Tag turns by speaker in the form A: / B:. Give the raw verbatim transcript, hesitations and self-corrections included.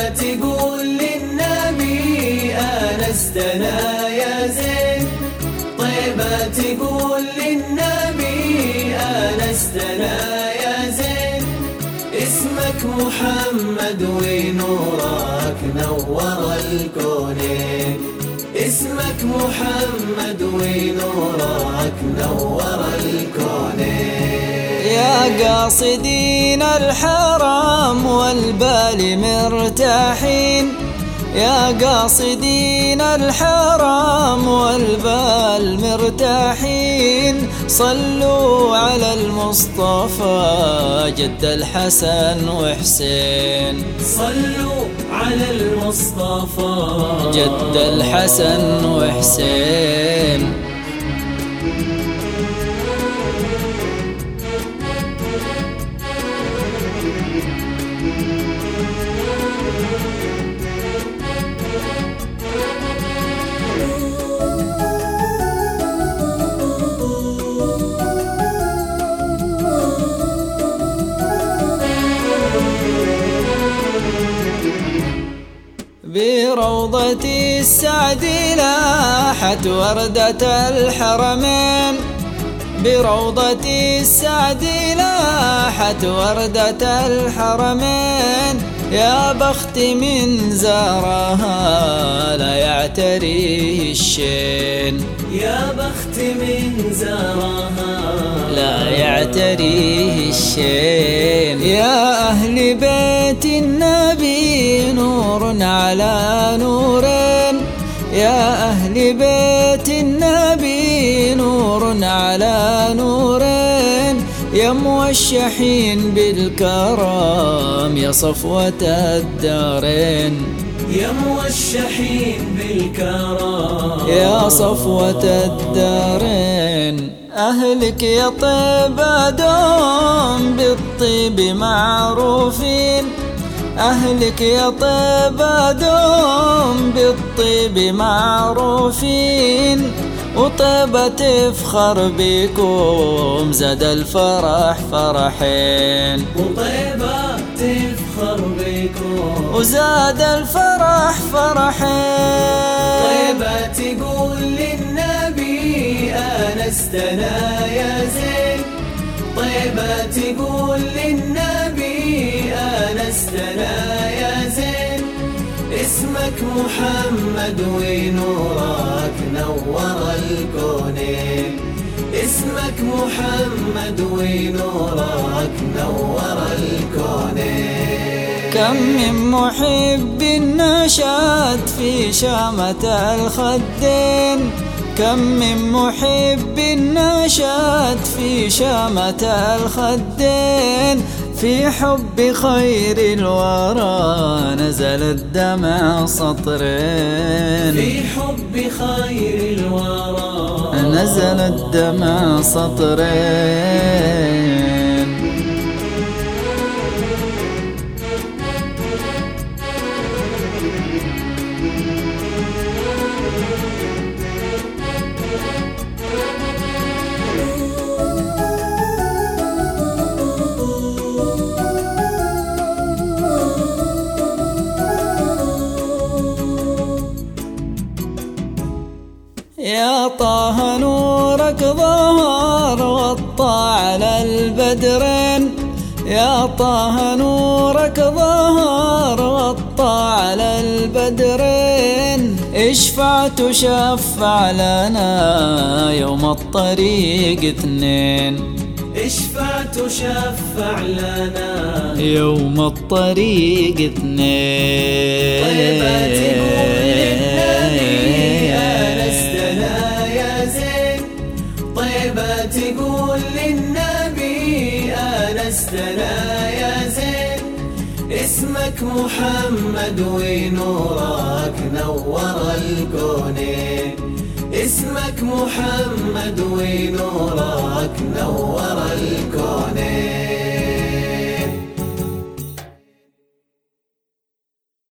A: تقول للنبي آنستنا يا زين، طيبة تقول للنبي آنستنا يا زين. اسمك محمد ونورك نور الكونين، اسمك محمد ونورك نور الكونين.
B: يا قاصدين الحرام والبال مرتاحين، يا قاصدين الحرام والبال مرتاحين، صلوا على المصطفى جد الحسن وحسين،
A: صلوا على المصطفى
B: جد الحسن وحسين. بروضة السعد لاحت وردة الحرمين، بروضة السعد لاحت وردة الحرمين، يا بخت من زارها لا يعتريه الشين،
A: يا بخت من زارها
B: لا يعتريه الشين. يا أهل بيت النبي نور على نورين، يا أهل بيت النبي نور على نورين، يا موشحين بالكرم يا صفوة الدارين،
A: يا موشحين بالكرم
B: يا صفوة الدارين. أهلك يا طيبة دوم بالطيب معروفين، أهلك يا طيبة دوم بالطيب معروفين، وطيبة تفخر بكم زاد الفرح فرحين،
A: وطيبة تفخر بكم
B: وزاد الفرح فرحين.
A: طيبة تقول للنبي آنستنا يا زين، طيبة تقول للنبي آنستنا يا زين. اسمك محمد ونورك نور الكونين، اسمك محمد ونورك نور الكونين.
B: كم من محب نشأت في شامة الخدين، كم من محب نشأت في شامة الخدين، في حب خير الورى نزل الدمع سطرين،
A: في حب خير الورى
B: نزل الدمع سطرين. يا طه نورك ظهر وطى على البدرين، يا طه نورك ظهر وطى على البدرين، اشفع تشفع لنا يوم الطريق اثنين،
A: اشفع تشفع لنا
B: يوم الطريق اثنين.
A: طيبة تقول للنبي آنستنا يا زين، طيبة تقول للنبي آنستنا يا زين. اسمك محمد ونورك نور الكونين، اسمك محمد ونورك نور الكونين.